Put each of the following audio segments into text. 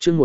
chương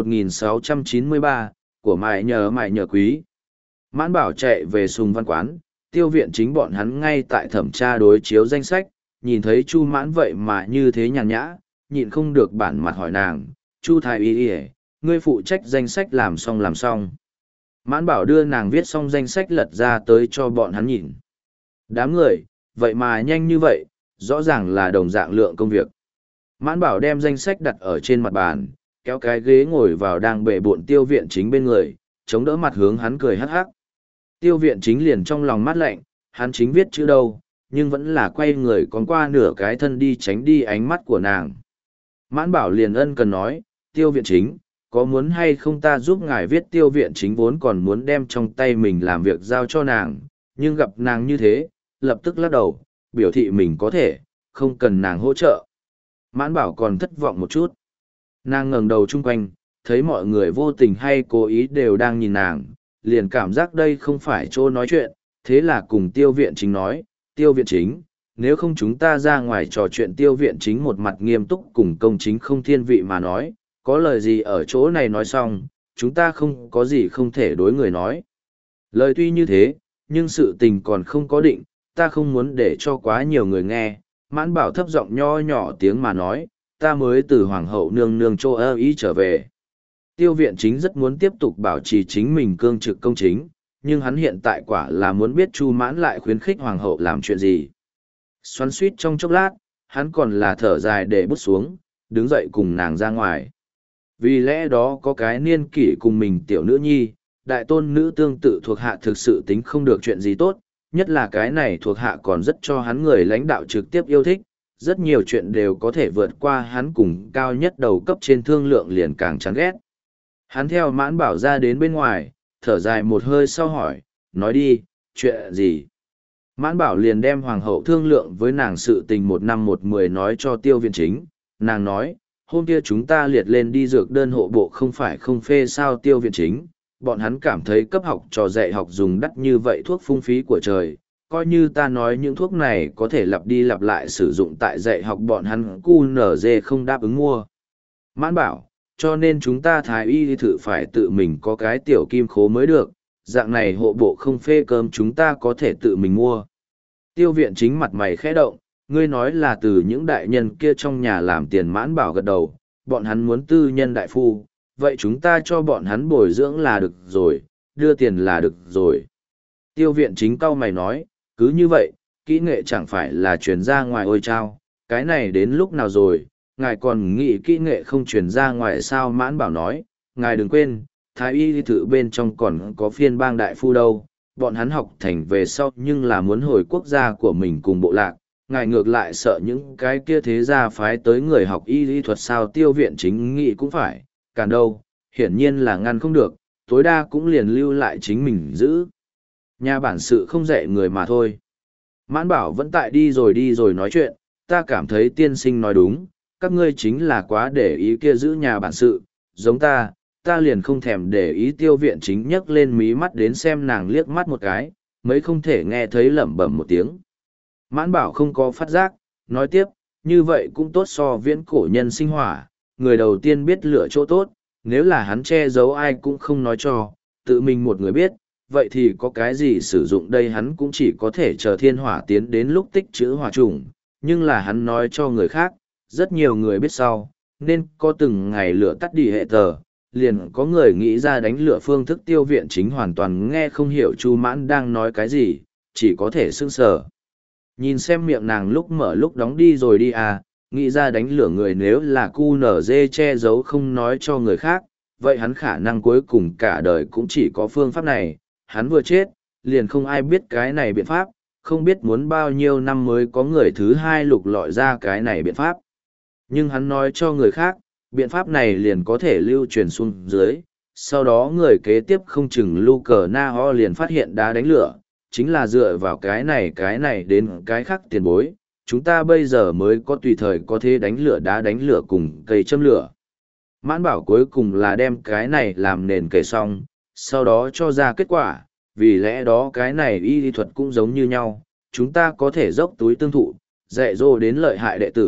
1693, của mại nhờ quý. Mãn Bảo chạy về Sùng Văn Quán, Tiêu Viện Chính bọn hắn ngay tại thẩm tra đối chiếu danh sách, nhìn thấy Chu Mãn vậy mà như thế nhàn nhã, nhịn không được bản mặt hỏi nàng, Chu Thái Y Y, ngươi phụ trách danh sách làm xong. Mãn Bảo đưa nàng viết xong danh sách lật ra tới cho bọn hắn nhìn. Đám người, vậy mà nhanh như vậy, rõ ràng là đồng dạng lượng công việc. Mãn Bảo đem danh sách đặt ở trên mặt bàn, kéo cái ghế ngồi vào đang bệ bộn Tiêu Viện Chính bên người, chống đỡ mặt hướng hắn cười hắc hắc. Tiêu Viện Chính liền trong lòng mát lạnh, hắn chính viết chữ đâu, nhưng vẫn là quay người còn qua nửa cái thân đi tránh đi ánh mắt của nàng. Mãn Bảo liền ân cần nói, Tiêu Viện Chính, có muốn hay không ta giúp ngài viết? Tiêu Viện Chính vốn còn muốn đem trong tay mình làm việc giao cho nàng, nhưng gặp nàng như thế, lập tức lắc đầu, biểu thị mình có thể, không cần nàng hỗ trợ. Mãn Bảo còn thất vọng một chút. Nàng ngẩng đầu chung quanh, thấy mọi người vô tình hay cố ý đều đang nhìn nàng, liền cảm giác đây không phải chỗ nói chuyện, thế là cùng Tiêu Viện Chính nói, Tiêu Viện Chính, nếu không chúng ta ra ngoài trò chuyện. Tiêu Viện Chính một mặt nghiêm túc cùng công chính không thiên vị mà nói, có lời gì ở chỗ này nói xong, chúng ta không có gì không thể đối người nói. Lời tuy như thế, nhưng sự tình còn không có định, ta không muốn để cho quá nhiều người nghe. Mãn Bảo thấp giọng nho nhỏ tiếng mà nói, ta mới từ Hoàng hậu nương nương Châu Âu ý trở về. Tiêu Viện Chính rất muốn tiếp tục bảo trì chính mình cương trực công chính, nhưng hắn hiện tại quả là muốn biết Chu Mãn lại khuyến khích Hoàng hậu làm chuyện gì. Xoắn suýt trong chốc lát, hắn còn là thở dài để bút xuống, đứng dậy cùng nàng ra ngoài. Vì lẽ đó có cái niên kỷ cùng mình tiểu nữ nhi, đại tôn nữ tương tự thuộc hạ thực sự tính không được chuyện gì tốt, nhất là cái này thuộc hạ còn rất cho hắn người lãnh đạo trực tiếp yêu thích, rất nhiều chuyện đều có thể vượt qua hắn cùng cao nhất đầu cấp trên thương lượng liền càng chán ghét. Hắn theo Mãn Bảo ra đến bên ngoài, thở dài một hơi sau hỏi, nói đi, chuyện gì? Mãn Bảo liền đem Hoàng hậu thương lượng với nàng sự tình 1 năm 1 10 nói cho Tiêu Viện Chính, nàng nói, hôm kia chúng ta liệt lên đi dược đơn hộ bộ không phải không phê sao? Tiêu Viện Chính, bọn hắn cảm thấy cấp học trò dạy học dùng đắt như vậy thuốc phung phí của trời, coi như ta nói những thuốc này có thể lặp đi lặp lại sử dụng tại dạy học bọn hắn QNZ không đáp ứng mua. Mãn Bảo, cho nên chúng ta thái y thử phải tự mình có cái tiểu kim khố mới được, dạng này hộ bộ không phê cơm chúng ta có thể tự mình mua. Tiêu Viện Chính mặt mày khẽ động, ngươi nói là từ những đại nhân kia trong nhà làm tiền. Mãn Bảo gật đầu, bọn hắn muốn tư nhân đại phu, vậy chúng ta cho bọn hắn bồi dưỡng là được rồi, đưa tiền là được rồi. Tiêu Viện Chính cau mày nói, cứ như vậy, kỹ nghệ chẳng phải là truyền ra ngoài ôi chao, cái này đến lúc nào rồi, ngài còn nghĩ kỹ nghệ không truyền ra ngoài sao? Mãn Bảo nói, ngài đừng quên, thái y thử bên trong còn có phiên bang đại phu đâu, bọn hắn học thành về sau nhưng là muốn hồi quốc gia của mình cùng bộ lạc, ngài ngược lại sợ những cái kia thế gia phái tới người học y lý thuật sao? Tiêu Viện Chính nghĩ cũng phải, cản đâu, hiển nhiên là ngăn không được, tối đa cũng liền lưu lại chính mình giữ. Nhà bản sự không dạy người mà thôi. Mãn Bảo vẫn tại đi rồi nói chuyện, ta cảm thấy tiên sinh nói đúng, các ngươi chính là quá để ý kia giữ nhà bản sự, giống ta liền không thèm để ý. Tiêu Viện Chính nhấc lên mí mắt đến xem nàng liếc mắt một cái, mấy không thể nghe thấy lẩm bẩm một tiếng. Mãn Bảo không có phát giác, nói tiếp, như vậy cũng tốt so viễn cổ nhân sinh hỏa, người đầu tiên biết lựa chỗ tốt, nếu là hắn che giấu ai cũng không nói cho, tự mình một người biết, vậy thì có cái gì sử dụng đây? Hắn cũng chỉ có thể chờ thiên hỏa tiến đến lúc tích trữ hỏa trùng, nhưng là hắn nói cho người khác, rất nhiều người biết sau, nên có từng ngày lửa tắt đi hệ tờ, liền có người nghĩ ra đánh lửa phương thức. Tiêu Viện Chính hoàn toàn nghe không hiểu Chu Mãn đang nói cái gì, chỉ có thể sững sờ. Nhìn xem miệng nàng lúc mở lúc đóng đi rồi đi à, nghĩ ra đánh lửa người nếu là QNZ che giấu không nói cho người khác, vậy hắn khả năng cuối cùng cả đời cũng chỉ có phương pháp này, hắn vừa chết, liền không ai biết cái này biện pháp, không biết muốn bao nhiêu năm mới có người thứ hai lục lọi ra cái này biện pháp. Nhưng hắn nói cho người khác, biện pháp này liền có thể lưu truyền xuống dưới, sau đó người kế tiếp không chừng lưu cờ na ho liền phát hiện đá đánh lửa, chính là dựa vào cái này đến cái khác tiền bối, chúng ta bây giờ mới có tùy thời có thể đánh lửa đá đánh lửa cùng cây châm lửa. Mãn Bảo cuối cùng là đem cái này làm nền kể xong, sau đó cho ra kết quả, vì lẽ đó cái này y lý thuật cũng giống như nhau, chúng ta có thể dốc túi tương thụ, dạy dỗ đến lợi hại đệ tử,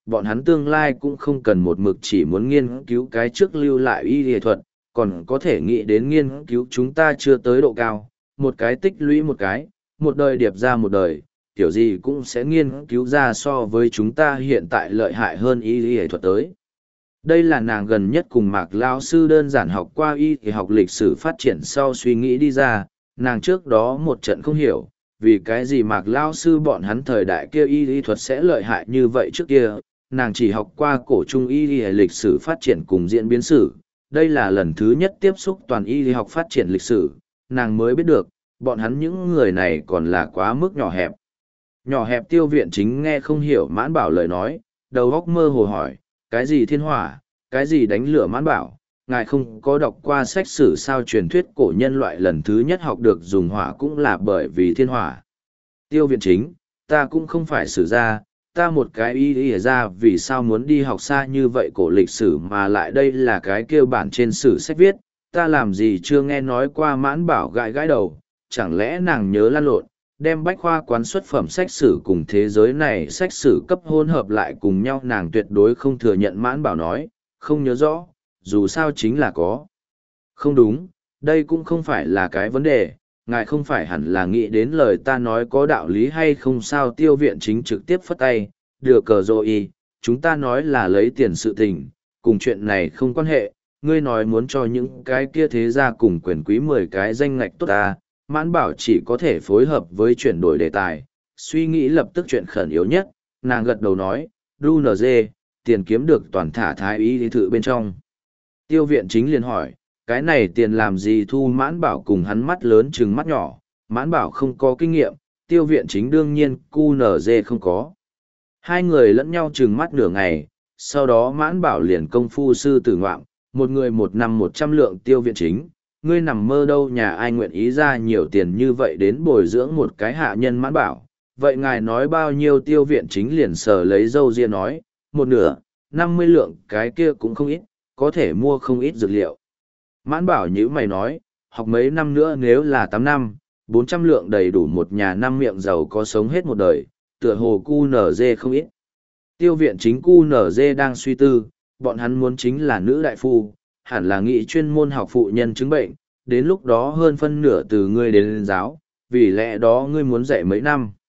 bọn hắn tương lai cũng không cần một mực chỉ muốn nghiên cứu cái trước lưu lại y y thuật, còn có thể nghĩ đến nghiên cứu chúng ta chưa tới độ cao, một cái tích lũy một đời điệp ra một đời, kiểu gì cũng sẽ nghiên cứu ra so với chúng ta hiện tại lợi hại hơn y y thuật tới. Đây là nàng gần nhất cùng Mạc Lao sư đơn giản học qua y y học lịch sử phát triển sau suy nghĩ đi ra, nàng trước đó một trận không hiểu, vì cái gì Mạc Lao sư bọn hắn thời đại kia y y thuật sẽ lợi hại như vậy trước kia, nàng chỉ học qua cổ trung y y lịch sử phát triển cùng diễn biến sử, đây là lần thứ nhất tiếp xúc toàn y y học phát triển lịch sử, nàng mới biết được, bọn hắn những người này còn là quá mức nhỏ hẹp. Nhỏ hẹp Tiêu Viện Chính nghe không hiểu Mãn Bảo lời nói, đầu óc mơ hồ hỏi, cái gì thiên hỏa, cái gì đánh lửa. Mãn Bảo, ngài không có đọc qua sách sử sao? Truyền thuyết cổ nhân loại lần thứ nhất học được dùng hỏa cũng là bởi vì thiên hỏa. Tiêu Viện Chính, ta cũng không phải sử gia, ta một cái y ra vì sao muốn đi học xa như vậy cổ lịch sử mà lại đây là cái kêu bản trên sử sách viết, ta làm gì chưa nghe nói qua. Mãn Bảo gãi gãi đầu, chẳng lẽ nàng nhớ lăn lộn, đem bách khoa quán xuất phẩm sách sử cùng thế giới này sách sử cấp hôn hợp lại cùng nhau. Nàng tuyệt đối không thừa nhận. Mãn Bảo nói, không nhớ rõ, dù sao chính là có. Không đúng, đây cũng không phải là cái vấn đề, ngài không phải hẳn là nghĩ đến lời ta nói có đạo lý hay không sao? Tiêu Viện Chính trực tiếp phất tay, được cờ rồi, chúng ta nói là lấy tiền sự tình, cùng chuyện này không quan hệ, ngươi nói muốn cho những cái kia thế gia cùng quyền quý 10 cái danh ngạch tốt ta. Mãn Bảo chỉ có thể phối hợp với chuyển đổi đề tài, suy nghĩ lập tức chuyện khẩn yếu nhất, nàng gật đầu nói, DUNZ, tiền kiếm được toàn thả thái y thự bên trong. Tiêu Viện Chính liền hỏi, cái này tiền làm gì thu? Mãn Bảo cùng hắn mắt lớn chừng mắt nhỏ, Mãn Bảo không có kinh nghiệm, Tiêu Viện Chính đương nhiên QNZ không có. Hai người lẫn nhau chừng mắt nửa ngày, sau đó Mãn Bảo liền công phu sư tử ngoạm, một người 1 năm 100 lượng. Tiêu Viện Chính, ngươi nằm mơ đâu, nhà ai nguyện ý ra nhiều tiền như vậy đến bồi dưỡng một cái hạ nhân? Mãn Bảo, vậy ngài nói bao nhiêu? Tiêu Viện Chính liền sờ lấy râu ria nói, một nửa, 50 lượng, cái kia cũng không ít, có thể mua không ít dược liệu. Mãn Bảo nhữ mày nói, học mấy năm nữa nếu là 8 năm, 400 lượng đầy đủ một nhà 5 miệng giàu có sống hết một đời, tựa hồ QNZ không ít. Tiêu Viện Chính QNZ đang suy tư, bọn hắn muốn chính là nữ đại phu, hẳn là nghị chuyên môn học phụ nhân chứng bệnh, đến lúc đó hơn phân nửa từ ngươi đến giáo, vì lẽ đó ngươi muốn dạy mấy năm.